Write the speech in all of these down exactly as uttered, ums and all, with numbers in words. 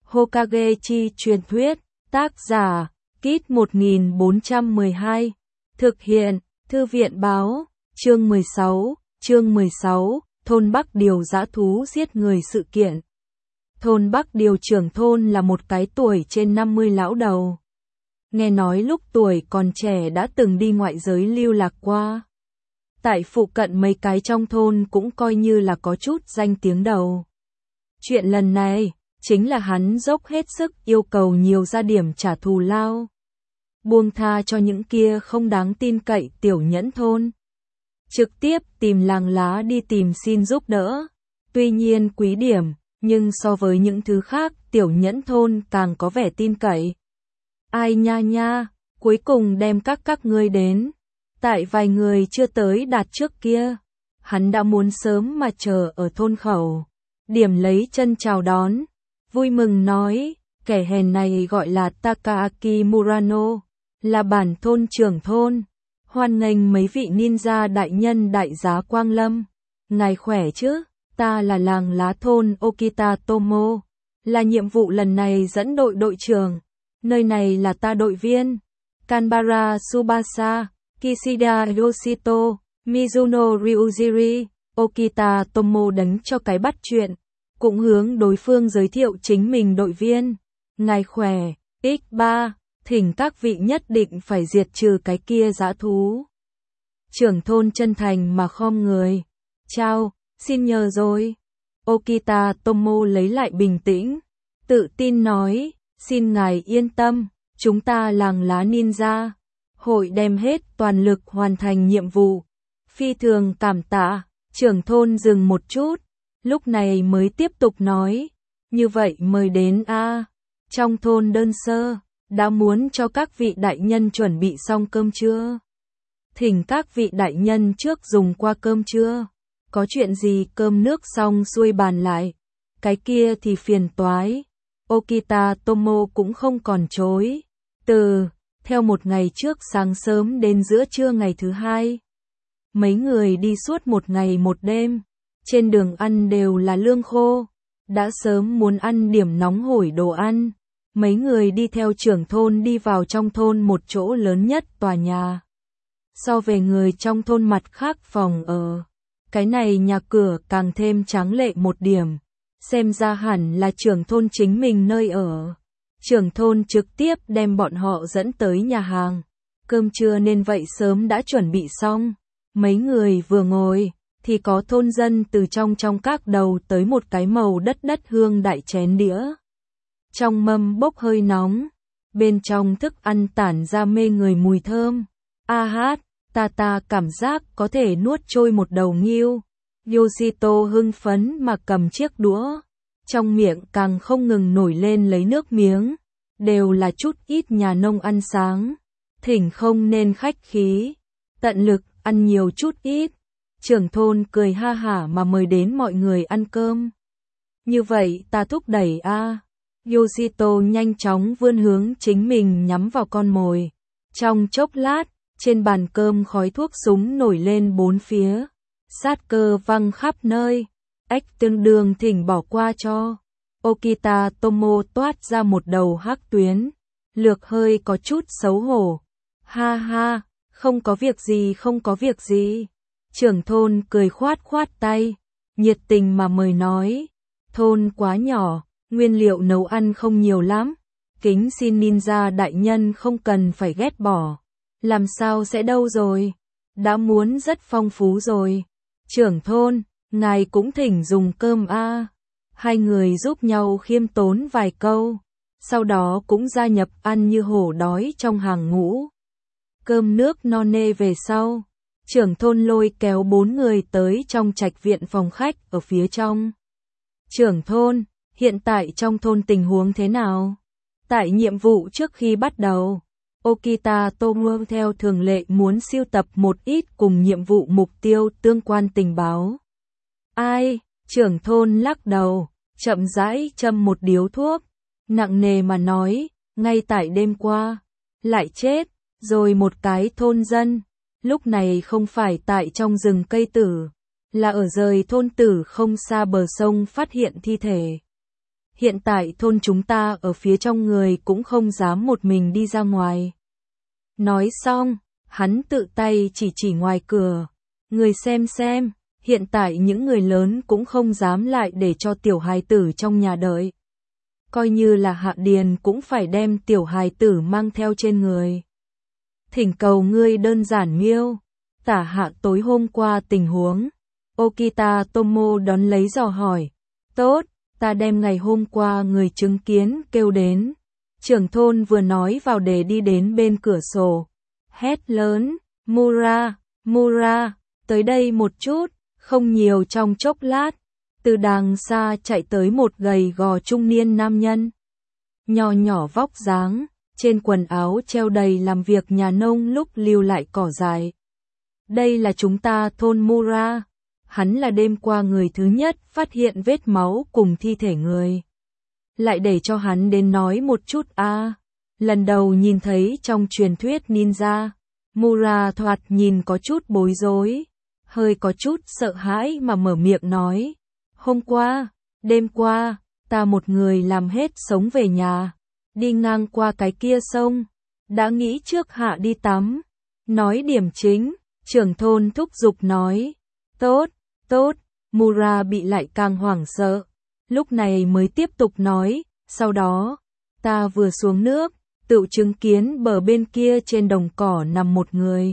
Hokage chi truyền thuyết, tác giả, Kit một nghìn bốn trăm mười hai, thực hiện, Thư viện báo, chương mười sáu, chương mười sáu, thôn Bắc Điều dã thú giết người sự kiện. Thôn Bắc Điều trưởng thôn là một cái tuổi trên năm mươi lão đầu. Nghe nói lúc tuổi còn trẻ đã từng đi ngoại giới lưu lạc qua. Tại phụ cận mấy cái trong thôn cũng coi như là có chút danh tiếng đầu. Chuyện lần này, chính là hắn dốc hết sức yêu cầu nhiều gia điểm trả thù lao. Buông tha cho những kia không đáng tin cậy tiểu nhẫn thôn. Trực tiếp tìm làng lá đi tìm xin giúp đỡ. Tuy nhiên quý điểm, nhưng so với những thứ khác tiểu nhẫn thôn càng có vẻ tin cậy. Ai nha nha, cuối cùng đem các các ngươi đến. Tại vài người chưa tới đạt trước kia, hắn đã muốn sớm mà chờ ở thôn khẩu. Điểm lấy chân chào đón, vui mừng nói, kẻ hèn này gọi là Takaaki Murano, là bản thôn trưởng thôn. Hoan nghênh mấy vị ninja đại nhân đại giá quang lâm. Ngài khỏe chứ, ta là làng lá thôn Okita Tomo, là nhiệm vụ lần này dẫn đội đội trưởng. Nơi này là ta đội viên, Kanbara Tsubasa, Kishida Yoshito, Mizuno Ryujiri. Okita Tomo đánh cho cái bắt chuyện, cũng hướng đối phương giới thiệu chính mình đội viên. Ngài khỏe, ích ba, thỉnh các vị nhất định phải diệt trừ cái kia dã thú. Trưởng thôn chân thành mà khom người. Chào, xin nhờ rồi. Okita Tomo lấy lại bình tĩnh, tự tin nói, xin ngài yên tâm, chúng ta làng lá ninja, hội đem hết toàn lực hoàn thành nhiệm vụ. Phi thường cảm tạ. Trưởng thôn dừng một chút, lúc này mới tiếp tục nói, như vậy mời đến a. Trong thôn đơn sơ, đã muốn cho các vị đại nhân chuẩn bị xong cơm chưa? Thỉnh các vị đại nhân trước dùng qua cơm chưa? Có chuyện gì cơm nước xong xuôi bàn lại, cái kia thì phiền toái. Okita Tomo cũng không còn chối từ, theo một ngày trước sáng sớm đến giữa trưa ngày thứ hai. Mấy người đi suốt một ngày một đêm, trên đường ăn đều là lương khô, đã sớm muốn ăn điểm nóng hổi đồ ăn. Mấy người đi theo trưởng thôn đi vào trong thôn một chỗ lớn nhất tòa nhà. So về người trong thôn mặt khác phòng ở, cái này nhà cửa càng thêm tráng lệ một điểm, xem ra hẳn là trưởng thôn chính mình nơi ở. Trưởng thôn trực tiếp đem bọn họ dẫn tới nhà hàng, cơm trưa nên vậy sớm đã chuẩn bị xong. Mấy người vừa ngồi, thì có thôn dân từ trong trong các đầu tới một cái màu đất đất hương đại chén đĩa. Trong mâm bốc hơi nóng, bên trong thức ăn tản ra mê người mùi thơm. A hát, ta ta cảm giác có thể nuốt trôi một đầu ngưu. Yoshito hưng phấn mà cầm chiếc đũa, trong miệng càng không ngừng nổi lên lấy nước miếng. Đều là chút ít nhà nông ăn sáng, thỉnh không nên khách khí, tận lực ăn nhiều chút ít. Trưởng thôn cười ha hả mà mời đến mọi người ăn cơm. Như vậy ta thúc đẩy a. À. Yoshito nhanh chóng vươn hướng chính mình nhắm vào con mồi. Trong chốc lát, trên bàn cơm khói thuốc súng nổi lên bốn phía. Sát cơ văng khắp nơi. Ếch tương đương thỉnh bỏ qua cho. Okita Tomo toát ra một đầu hắc tuyến. Lược hơi có chút xấu hổ. Ha ha. Không có việc gì không có việc gì. Trưởng thôn cười khoát khoát tay, nhiệt tình mà mời nói, thôn quá nhỏ, nguyên liệu nấu ăn không nhiều lắm, kính xin ninja đại nhân không cần phải ghét bỏ. Làm sao sẽ đâu rồi, đã muốn rất phong phú rồi. Trưởng thôn, ngài cũng thỉnh dùng cơm a. À. Hai người giúp nhau khiêm tốn vài câu, sau đó cũng gia nhập ăn như hổ đói trong hàng ngũ. Cơm nước no nê về sau, trưởng thôn lôi kéo bốn người tới trong trạch viện phòng khách ở phía trong. Trưởng thôn, hiện tại trong thôn tình huống thế nào? Tại nhiệm vụ trước khi bắt đầu, Okita Tomo theo thường lệ muốn siêu tập một ít cùng nhiệm vụ mục tiêu tương quan tình báo. Ai? Trưởng thôn lắc đầu, chậm rãi châm một điếu thuốc, nặng nề mà nói, ngay tại đêm qua, lại chết rồi một cái thôn dân. Lúc này không phải tại trong rừng cây tử, là ở rời thôn tử không xa bờ sông phát hiện thi thể. hiện tại thôn chúng ta ở phía trong người cũng không dám một mình đi ra ngoài. Nói xong, hắn tự tay chỉ chỉ ngoài cửa. Người xem xem, hiện tại những người lớn cũng không dám lại để cho tiểu hài tử trong nhà đợi. Coi như là Hạ Điền cũng phải đem tiểu hài tử mang theo trên người. Thỉnh cầu ngươi đơn giản miêu tả hạ tối hôm qua tình huống. Okita Tomo đón lấy dò hỏi. Tốt, ta đem ngày hôm qua người chứng kiến kêu đến. Trưởng thôn vừa nói vào để đi đến bên cửa sổ. Hét lớn, Mura, Mura, tới đây một chút, không nhiều trong chốc lát. Từ đàng xa chạy tới một gầy gò trung niên nam nhân. Nhỏ nhỏ vóc dáng, trên quần áo treo đầy làm việc nhà nông lúc lưu lại cỏ dại. Đây là chúng ta thôn Mura. Hắn là đêm qua người thứ nhất phát hiện vết máu cùng thi thể người. Lại để cho hắn đến nói một chút a. À. Lần đầu nhìn thấy trong truyền thuyết ninja, Mura thoạt nhìn có chút bối rối, hơi có chút sợ hãi mà mở miệng nói. Hôm qua, đêm qua, ta một người làm hết sống về nhà, đi ngang qua cái kia sông, đã nghĩ trước hạ đi tắm. Nói điểm chính, trưởng thôn thúc giục nói. Tốt, tốt, Mura bị lại càng hoảng sợ. Lúc này mới tiếp tục nói, sau đó, ta vừa xuống nước, tự chứng kiến bờ bên kia trên đồng cỏ nằm một người.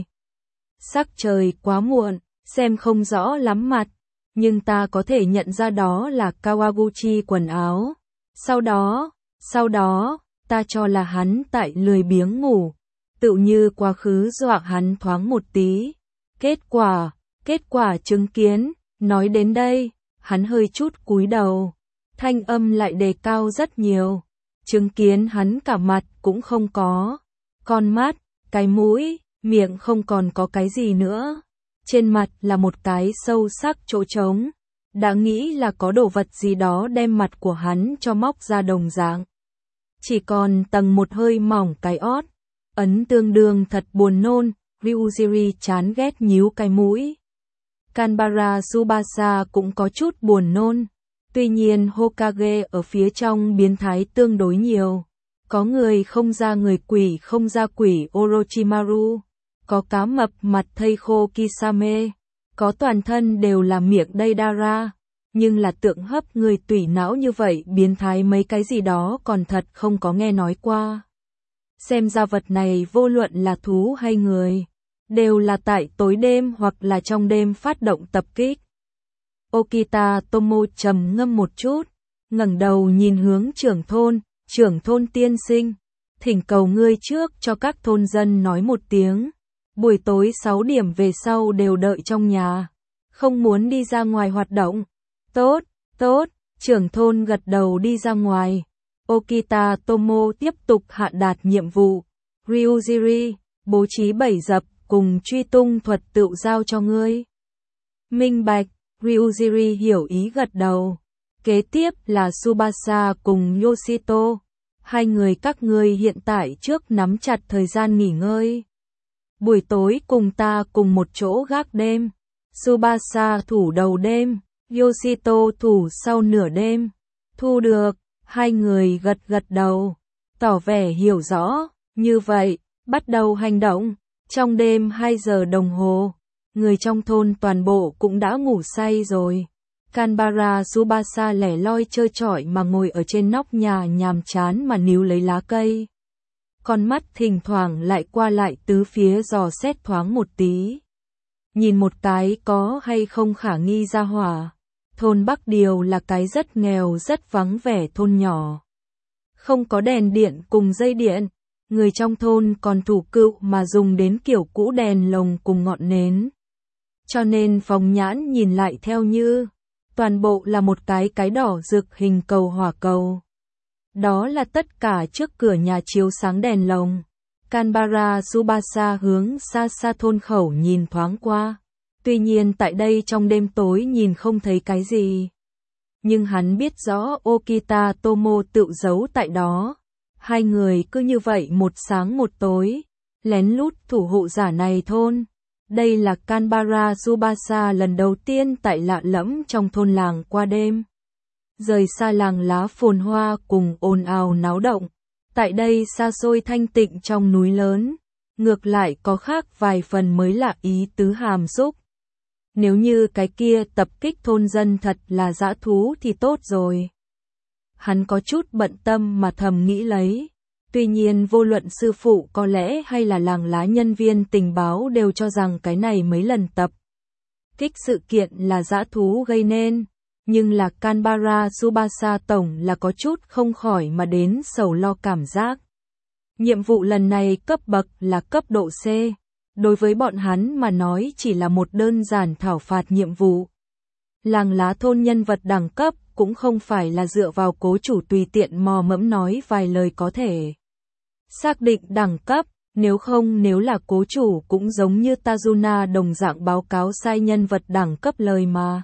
Sắc trời quá muộn, xem không rõ lắm mặt, nhưng ta có thể nhận ra đó là Kawaguchi quần áo. Sau đó, sau đó, ta cho là hắn tại lười biếng ngủ, tự như quá khứ dọa hắn thoáng một tí. Kết quả, kết quả chứng kiến, nói đến đây, hắn hơi chút cúi đầu, thanh âm lại đề cao rất nhiều. Chứng kiến hắn cả mặt cũng không có, con mắt, cái mũi, miệng không còn có cái gì nữa. Trên mặt là một cái sâu sắc chỗ trống, đã nghĩ là có đồ vật gì đó đem mặt của hắn cho móc ra đồng dạng. Chỉ còn tầng một hơi mỏng cái ót, ấn tương đương thật buồn nôn, Ryujiri chán ghét nhíu cái mũi. Kanbara Tsubasa cũng có chút buồn nôn. Tuy nhiên Hokage ở phía trong biến thái tương đối nhiều. Có người không ra người quỷ không ra quỷ Orochimaru. Có cá mập mặt thây khô Kisame. Có toàn thân đều là miệng Deidara. Nhưng là tượng hấp người tủy não như vậy biến thái mấy cái gì đó còn thật không có nghe nói qua. Xem ra vật này vô luận là thú hay người, đều là tại tối đêm hoặc là trong đêm phát động tập kích. Okita Tomo trầm ngâm một chút, ngẩng đầu nhìn hướng trưởng thôn, trưởng thôn tiên sinh, thỉnh cầu ngươi trước cho các thôn dân nói một tiếng, buổi tối sáu điểm về sau đều đợi trong nhà, không muốn đi ra ngoài hoạt động. Tốt, tốt, trưởng thôn gật đầu đi ra ngoài. Okita Tomo tiếp tục hạ đạt nhiệm vụ. Ryujiri, bố trí bảy dập cùng truy tung thuật tự giao cho ngươi. Minh bạch. Ryujiri hiểu ý gật đầu. Kế tiếp là Tsubasa cùng Yoshito. Hai người các ngươi hiện tại trước nắm chặt thời gian nghỉ ngơi. Buổi tối cùng ta cùng một chỗ gác đêm. Tsubasa thủ đầu đêm, Yoshito thủ sau nửa đêm. Thu được, hai người gật gật đầu, tỏ vẻ hiểu rõ. Như vậy, bắt đầu hành động. Trong đêm hai giờ đồng hồ. Người trong thôn toàn bộ cũng đã ngủ say rồi. Kanbara Tsubasa lẻ loi trơ trọi mà ngồi ở trên nóc nhà nhàm chán mà níu lấy lá cây. Con mắt thỉnh thoảng lại qua lại tứ phía dò xét thoáng một tí. Nhìn một cái có hay không khả nghi ra hỏa. Thôn Bắc Điều là cái rất nghèo rất vắng vẻ thôn nhỏ. Không có đèn điện cùng dây điện. Người trong thôn còn thủ cựu mà dùng đến kiểu cũ đèn lồng cùng ngọn nến. Cho nên phóng nhãn nhìn lại theo như, toàn bộ là một cái cái đỏ rực hình cầu hỏa cầu. Đó là tất cả trước cửa nhà chiếu sáng đèn lồng. Kanbara Tsubasa hướng xa xa thôn khẩu nhìn thoáng qua. Tuy nhiên tại đây trong đêm tối nhìn không thấy cái gì. Nhưng hắn biết rõ Okita Tomo tự giấu tại đó. Hai người cứ như vậy một sáng một tối, lén lút thủ hộ giả này thôn. Đây là Kanbara Tsubasa lần đầu tiên tại lạ lẫm trong thôn làng qua đêm. rời xa làng lá phồn hoa cùng ồn ào náo động. Tại đây xa xôi thanh tịnh trong núi lớn, ngược lại có khác vài phần mới lạ ý tứ hàm xúc. Nếu như cái kia tập kích thôn dân thật là dã thú thì tốt rồi. Hắn có chút bận tâm mà thầm nghĩ lấy. Tuy nhiên vô luận sư phụ có lẽ hay là làng lá nhân viên tình báo đều cho rằng cái này mấy lần tập kích sự kiện là dã thú gây nên. Nhưng là Canberra Tsubasa Tổng là có chút không khỏi mà đến sầu lo cảm giác. Nhiệm vụ lần này cấp bậc là cấp độ C. Đối với bọn hắn mà nói chỉ là một đơn giản thảo phạt nhiệm vụ. Làng lá thôn nhân vật đẳng cấp cũng không phải là dựa vào cố chủ tùy tiện mò mẫm nói vài lời có thể xác định đẳng cấp, nếu không nếu là cố chủ cũng giống như Tajuna đồng dạng báo cáo sai nhân vật đẳng cấp lời mà.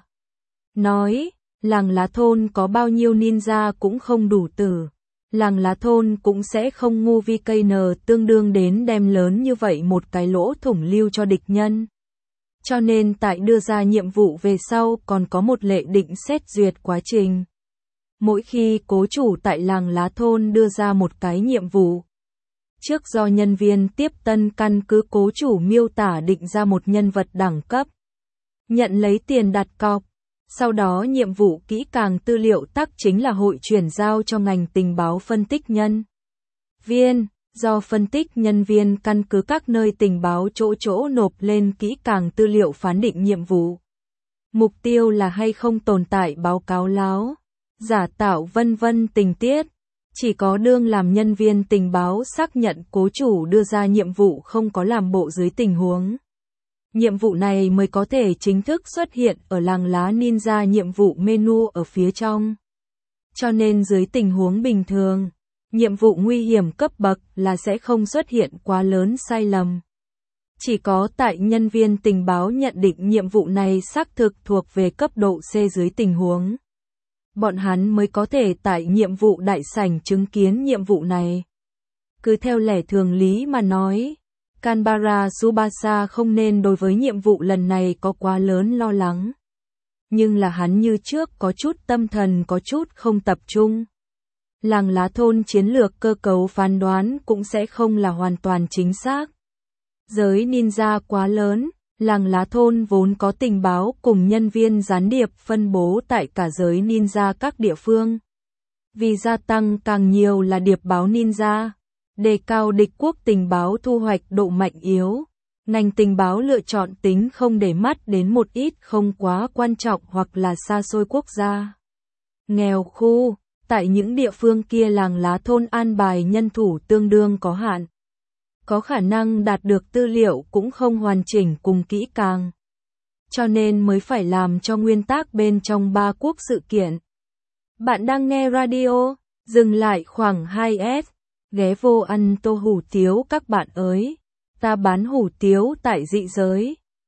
Nói, làng lá thôn có bao nhiêu ninja cũng không đủ tử. Làng lá thôn cũng sẽ không ngu vi cây nờ tương đương đến đem lớn như vậy một cái lỗ thủng lưu cho địch nhân. Cho nên tại đưa ra nhiệm vụ về sau còn có một lệ định xét duyệt quá trình. Mỗi khi cố chủ tại làng lá thôn đưa ra một cái nhiệm vụ, trước do nhân viên tiếp tân căn cứ cố chủ miêu tả định ra một nhân vật đẳng cấp, nhận lấy tiền đặt cọc. Sau đó nhiệm vụ kỹ càng tư liệu tắc chính là hội chuyển giao cho ngành tình báo phân tích nhân viên, do phân tích nhân viên căn cứ các nơi tình báo chỗ chỗ nộp lên kỹ càng tư liệu phán định nhiệm vụ. Mục tiêu là hay không tồn tại báo cáo láo, giả tạo vân vân tình tiết. Chỉ có đương làm nhân viên tình báo xác nhận cố chủ đưa ra nhiệm vụ không có làm bộ dưới tình huống. Nhiệm vụ này mới có thể chính thức xuất hiện ở làng lá ninja nhiệm vụ menu ở phía trong. Cho nên dưới tình huống bình thường, nhiệm vụ nguy hiểm cấp bậc là sẽ không xuất hiện quá lớn sai lầm. Chỉ có tại nhân viên tình báo nhận định nhiệm vụ này xác thực thuộc về cấp độ C dưới tình huống, bọn hắn mới có thể tại nhiệm vụ đại sảnh chứng kiến nhiệm vụ này. Cứ theo lẽ thường lý mà nói, Canberra Tsubasa không nên đối với nhiệm vụ lần này có quá lớn lo lắng. Nhưng là hắn như trước có chút tâm thần có chút không tập trung. Làng lá thôn chiến lược cơ cấu phán đoán cũng sẽ không là hoàn toàn chính xác. Giới ninja quá lớn, làng lá thôn vốn có tình báo cùng nhân viên gián điệp phân bố tại cả giới ninja các địa phương. Vì gia tăng càng nhiều là điệp báo ninja, đề cao địch quốc tình báo thu hoạch độ mạnh yếu. Ngành tình báo lựa chọn tính không để mắt đến một ít không quá quan trọng hoặc là xa xôi quốc gia. Nghèo khu, tại những địa phương kia làng lá thôn an bài nhân thủ tương đương có hạn. Có khả năng đạt được tư liệu cũng không hoàn chỉnh cùng kỹ càng. Cho nên mới phải làm cho nguyên tắc bên trong ba quốc sự kiện. Bạn đang nghe radio, dừng lại khoảng hai S, ghé vô ăn tô hủ tiếu các bạn ơi. Ta bán hủ tiếu tại dị giới.